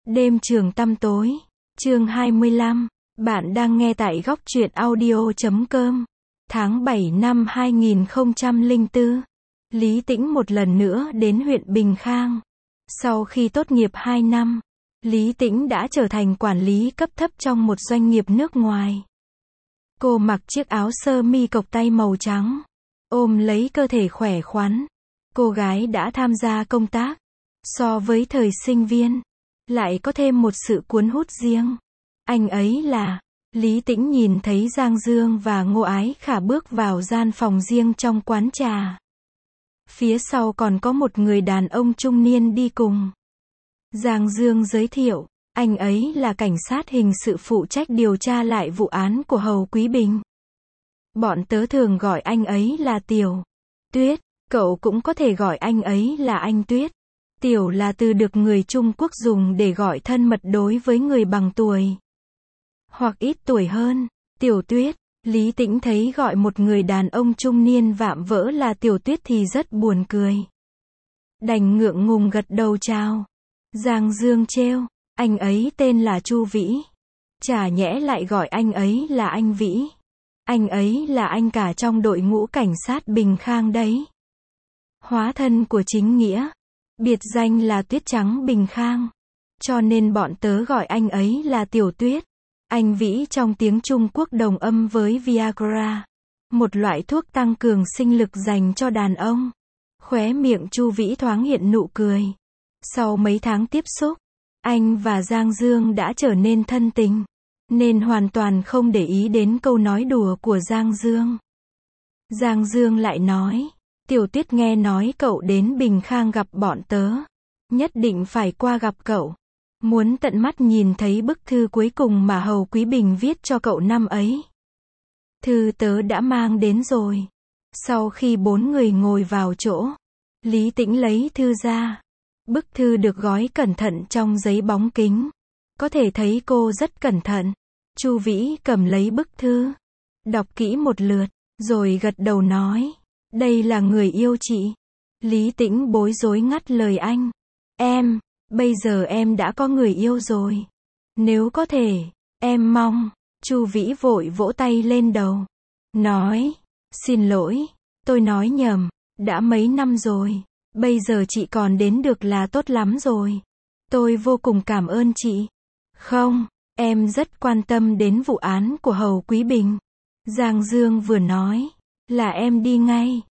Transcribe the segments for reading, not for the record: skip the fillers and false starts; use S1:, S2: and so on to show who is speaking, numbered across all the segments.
S1: Đêm trường tăm tối, chương 25, bạn đang nghe tại góc truyện audio.com. Tháng 7 năm 2004, Lý Tĩnh một lần nữa đến huyện Bình Khang. Sau khi tốt nghiệp 2 năm, Lý Tĩnh đã trở thành quản lý cấp thấp trong một doanh nghiệp nước ngoài. Cô mặc chiếc áo sơ mi cộc tay màu trắng, ôm lấy cơ thể khỏe khoắn. Cô gái đã tham gia công tác. So với thời sinh viên, lại có thêm một sự cuốn hút riêng. Anh ấy là... Lý Tĩnh nhìn thấy Giang Dương và Ngô Ái Khả bước vào gian phòng riêng trong quán trà. Phía sau còn có một người đàn ông trung niên đi cùng. Giang Dương giới thiệu, anh ấy là cảnh sát hình sự phụ trách điều tra lại vụ án của Hầu Quý Bình. Bọn tớ thường gọi anh ấy là Tiểu Tuyết, cậu cũng có thể gọi anh ấy là anh Tuyết. Tiểu là từ được người Trung Quốc dùng để gọi thân mật đối với người bằng tuổi hoặc ít tuổi hơn. Tiểu Tuyết, Lý Tĩnh thấy gọi một người đàn ông trung niên vạm vỡ là Tiểu Tuyết thì rất buồn cười. Đành ngượng ngùng gật đầu chào. Giang Dương trêu, anh ấy tên là Chu Vĩ. Chả nhẽ lại gọi anh ấy là anh Vĩ. Anh ấy là anh cả trong đội ngũ cảnh sát Bình Khang đấy. Hóa thân của chính nghĩa. Biệt danh là Tuyết Trắng Bình Khang. Cho nên bọn tớ gọi anh ấy là Tiểu Tuyết. Anh Vĩ trong tiếng Trung Quốc đồng âm với Viagra, một loại thuốc tăng cường sinh lực dành cho đàn ông. Khóe miệng Chu Vĩ thoáng hiện nụ cười. Sau mấy tháng tiếp xúc, anh và Giang Dương đã trở nên thân tình, nên hoàn toàn không để ý đến câu nói đùa của Giang Dương. Giang Dương lại nói, Tiểu Tuyết nghe nói cậu đến Bình Khang gặp bọn tớ. Nhất định phải qua gặp cậu. Muốn tận mắt nhìn thấy bức thư cuối cùng mà Hầu Quý Bình viết cho cậu năm ấy. Thư tớ đã mang đến rồi. Sau khi 4 người ngồi vào chỗ, Lý Tĩnh lấy thư ra. Bức thư được gói cẩn thận trong giấy bóng kính. Có thể thấy cô rất cẩn thận. Chu Vĩ cầm lấy bức thư, đọc kỹ một lượt, rồi gật đầu nói, đây là người yêu chị. Lý Tĩnh bối rối ngắt lời anh. Bây giờ em đã có người yêu rồi. Nếu có thể, em mong. Chu Vĩ vội vỗ tay lên đầu. Nói, xin lỗi, tôi nói nhầm, đã mấy năm rồi. Bây giờ chị còn đến được là tốt lắm rồi. Tôi vô cùng cảm ơn chị. Không, em rất quan tâm đến vụ án của Hầu Quý Bình. Giang Dương vừa nói, là em đi ngay.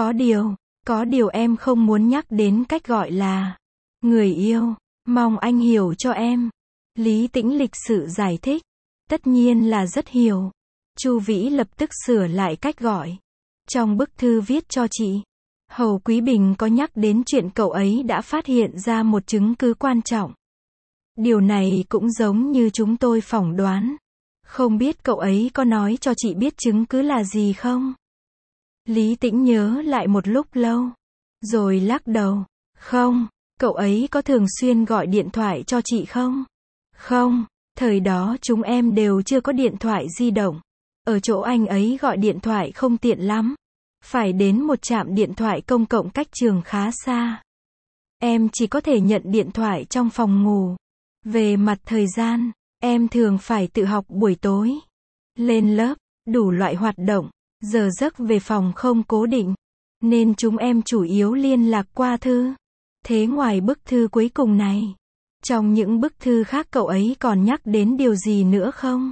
S1: Có điều em không muốn nhắc đến cách gọi là người yêu, mong anh hiểu cho em. Lý Tĩnh lịch sự giải thích. Tất nhiên là rất hiểu. Chu Vĩ lập tức sửa lại cách gọi. Trong bức thư viết cho chị, Hầu Quý Bình có nhắc đến chuyện cậu ấy đã phát hiện ra một chứng cứ quan trọng. Điều này cũng giống như chúng tôi phỏng đoán. Không biết cậu ấy có nói cho chị biết chứng cứ là gì không? Lý Tĩnh nhớ lại một lúc lâu, rồi lắc đầu. Không. Cậu ấy có thường xuyên gọi điện thoại cho chị không? Không, thời đó chúng em đều chưa có điện thoại di động. Ở chỗ anh ấy gọi điện thoại không tiện lắm. Phải đến một trạm điện thoại công cộng cách trường khá xa. Em chỉ có thể nhận điện thoại trong phòng ngủ. Về mặt thời gian, em thường phải tự học buổi tối. Lên lớp, đủ loại hoạt động, giờ giấc về phòng không cố định. Nên chúng em chủ yếu liên lạc qua thư. Thế ngoài bức thư cuối cùng này, trong những bức thư khác cậu ấy còn nhắc đến điều gì nữa không?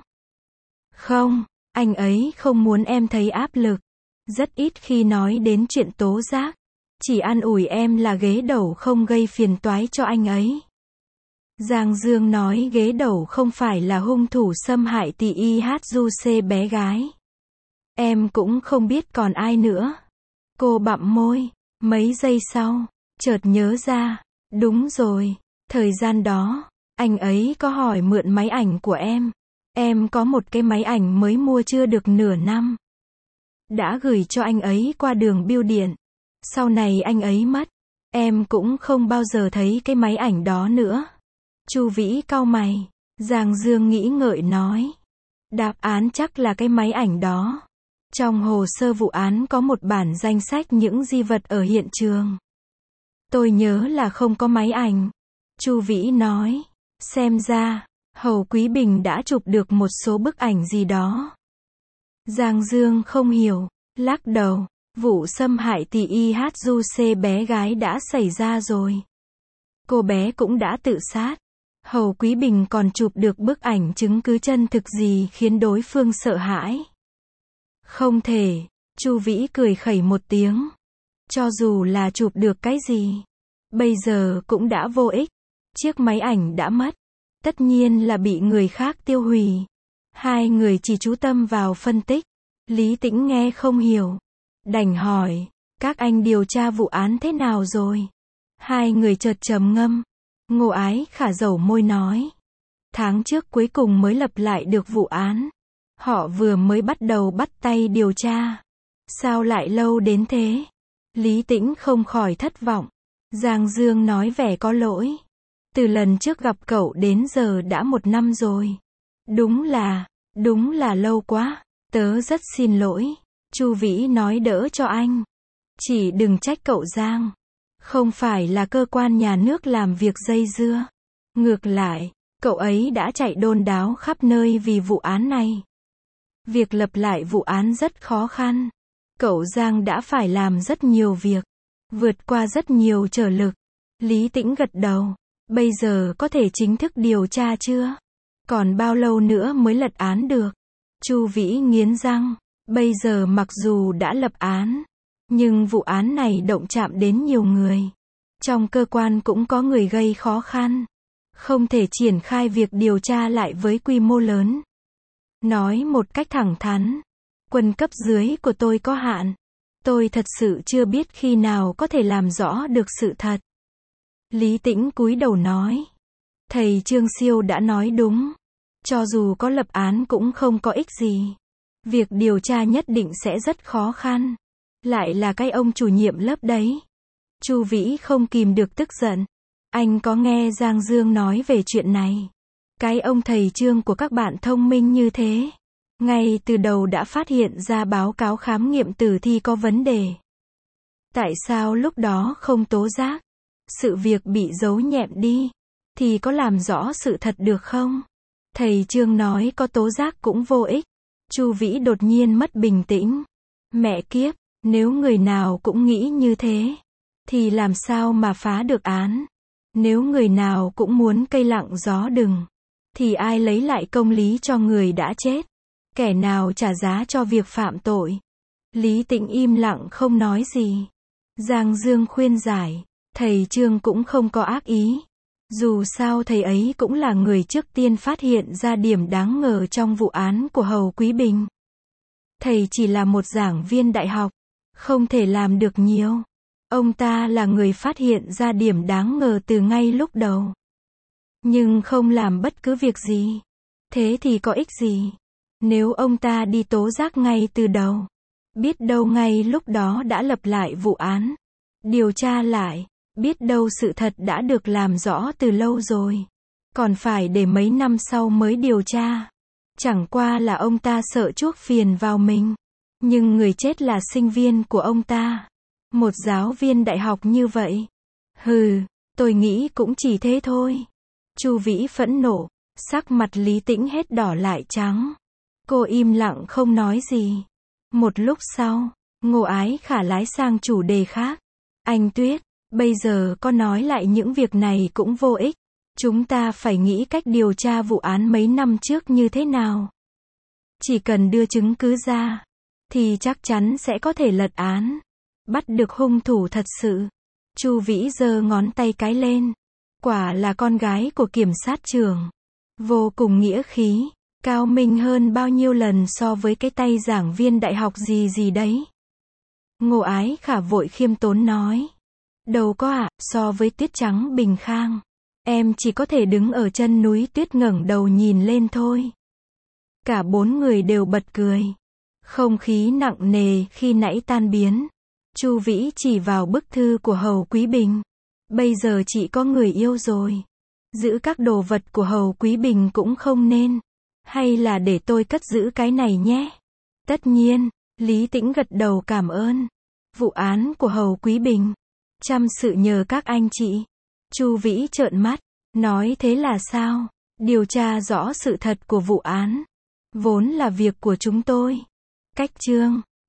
S1: Không, anh ấy không muốn em thấy áp lực. Rất ít khi nói đến chuyện tố giác. Chỉ an ủi em là ghế đầu không gây phiền toái cho anh ấy. Giang Dương nói ghế đầu không phải là hung thủ xâm hại tỷ IHJC bé gái. Em cũng không biết còn ai nữa. Cô bặm môi, mấy giây sau, chợt nhớ ra, đúng rồi, thời gian đó, anh ấy có hỏi mượn máy ảnh của em. Em có một cái máy ảnh mới mua chưa được nửa năm. Đã gửi cho anh ấy qua đường bưu điện. Sau này anh ấy mất. Em cũng không bao giờ thấy cái máy ảnh đó nữa. Chu Vĩ cau mày. Giang Dương nghĩ ngợi nói. Đáp án chắc là cái máy ảnh đó. Trong hồ sơ vụ án có một bản danh sách những di vật ở hiện trường. Tôi nhớ là không có máy ảnh. Chu Vĩ nói. Xem ra, Hầu Quý Bình đã chụp được một số bức ảnh gì đó. Giang Dương không hiểu, lắc đầu, vụ xâm hại tỷ IHJC bé gái đã xảy ra rồi. Cô bé cũng đã tự sát. Hầu Quý Bình còn chụp được bức ảnh chứng cứ chân thực gì khiến đối phương sợ hãi. Không thể, Chu Vĩ cười khẩy một tiếng. Cho dù là chụp được cái gì, bây giờ cũng đã vô ích. Chiếc máy ảnh đã mất. Tất nhiên là bị người khác tiêu hủy. Hai người chỉ chú tâm vào phân tích. Lý Tĩnh nghe không hiểu. Đành hỏi, các anh điều tra vụ án thế nào rồi? Hai người chợt trầm ngâm. Ngô Ái Khả dẩu môi nói. Tháng trước cuối cùng mới lập lại được vụ án. Họ vừa mới bắt đầu bắt tay điều tra. Sao lại lâu đến thế? Lý Tĩnh không khỏi thất vọng. Giang Dương nói vẻ có lỗi. Từ lần trước gặp cậu đến giờ đã 1 năm rồi. Đúng là lâu quá. Tớ rất xin lỗi. Chu Vĩ nói đỡ cho anh. Chỉ đừng trách cậu Giang. Không phải là cơ quan nhà nước làm việc dây dưa. Ngược lại, cậu ấy đã chạy đôn đáo khắp nơi vì vụ án này. Việc lập lại vụ án rất khó khăn. Cậu Giang đã phải làm rất nhiều việc. Vượt qua rất nhiều trở lực. Lý Tĩnh gật đầu. Bây giờ có thể chính thức điều tra chưa? Còn bao lâu nữa mới lật án được? Chu Vĩ nghiến răng. Bây giờ mặc dù đã lập án, nhưng vụ án này động chạm đến nhiều người. Trong cơ quan cũng có người gây khó khăn. Không thể triển khai việc điều tra lại với quy mô lớn. Nói một cách thẳng thắn, quân cấp dưới của tôi có hạn. Tôi thật sự chưa biết khi nào có thể làm rõ được sự thật. Lý Tĩnh cúi đầu nói. Thầy Trương Siêu đã nói đúng. Cho dù có lập án cũng không có ích gì. Việc điều tra nhất định sẽ rất khó khăn. Lại là cái ông chủ nhiệm lớp đấy. Chu Vĩ không kìm được tức giận. Anh có nghe Giang Dương nói về chuyện này. Cái ông thầy Trương của các bạn thông minh như thế. Ngay từ đầu đã phát hiện ra báo cáo khám nghiệm tử thi có vấn đề. Tại sao lúc đó không tố giác? Sự việc bị giấu nhẹm đi. Thì có làm rõ sự thật được không? Thầy Trương nói có tố giác cũng vô ích. Chu Vĩ đột nhiên mất bình tĩnh. Mẹ kiếp, nếu người nào cũng nghĩ như thế, thì làm sao mà phá được án? Nếu người nào cũng muốn cây lặng gió đừng, thì ai lấy lại công lý cho người đã chết? Kẻ nào trả giá cho việc phạm tội? Lý Tĩnh im lặng không nói gì. Giang Dương khuyên giải, thầy Trương cũng không có ác ý. Dù sao thầy ấy cũng là người trước tiên phát hiện ra điểm đáng ngờ trong vụ án của Hầu Quý Bình. Thầy chỉ là một giảng viên đại học, không thể làm được nhiều. Ông ta là người phát hiện ra điểm đáng ngờ từ ngay lúc đầu. Nhưng không làm bất cứ việc gì. Thế thì có ích gì? Nếu ông ta đi tố giác ngay từ đầu, biết đâu ngay lúc đó đã lập lại vụ án, điều tra lại, biết đâu sự thật đã được làm rõ từ lâu rồi. Còn phải để mấy năm sau mới điều tra. Chẳng qua là ông ta sợ chuốc phiền vào mình. Nhưng người chết là sinh viên của ông ta. Một giáo viên đại học như vậy. Hừ, tôi nghĩ cũng chỉ thế thôi. Chu Vĩ phẫn nộ, sắc mặt Lý Tĩnh hết đỏ lại trắng. Cô im lặng không nói gì. Một lúc sau, Ngô Ái Khả lái sang chủ đề khác. Anh Tuyết, bây giờ có nói lại những việc này cũng vô ích. Chúng ta phải nghĩ cách điều tra vụ án mấy năm trước như thế nào. Chỉ cần đưa chứng cứ ra, thì chắc chắn sẽ có thể lật án. Bắt được hung thủ thật sự. Chu Vĩ giơ ngón tay cái lên. Quả là con gái của kiểm sát trưởng. Vô cùng nghĩa khí. Cao minh hơn bao nhiêu lần so với cái tay giảng viên đại học gì đấy. Ngô Ái Khả vội khiêm tốn nói. Đâu có ạ, so với Tuyết Trắng Bình Khang, em chỉ có thể đứng ở chân núi tuyết ngẩng đầu nhìn lên thôi. Cả 4 người đều bật cười. Không khí nặng nề khi nãy tan biến. Chu Vĩ chỉ vào bức thư của Hầu Quý Bình. Bây giờ chị có người yêu rồi. Giữ các đồ vật của Hầu Quý Bình cũng không nên. Hay là để tôi cất giữ cái này nhé? Tất nhiên, Lý Tĩnh gật đầu cảm ơn. Vụ án của Hầu Quý Bình, chăm sự nhờ các anh chị. Chu Vĩ trợn mắt. Nói thế là sao? Điều tra rõ sự thật của vụ án vốn là việc của chúng tôi. Cách chương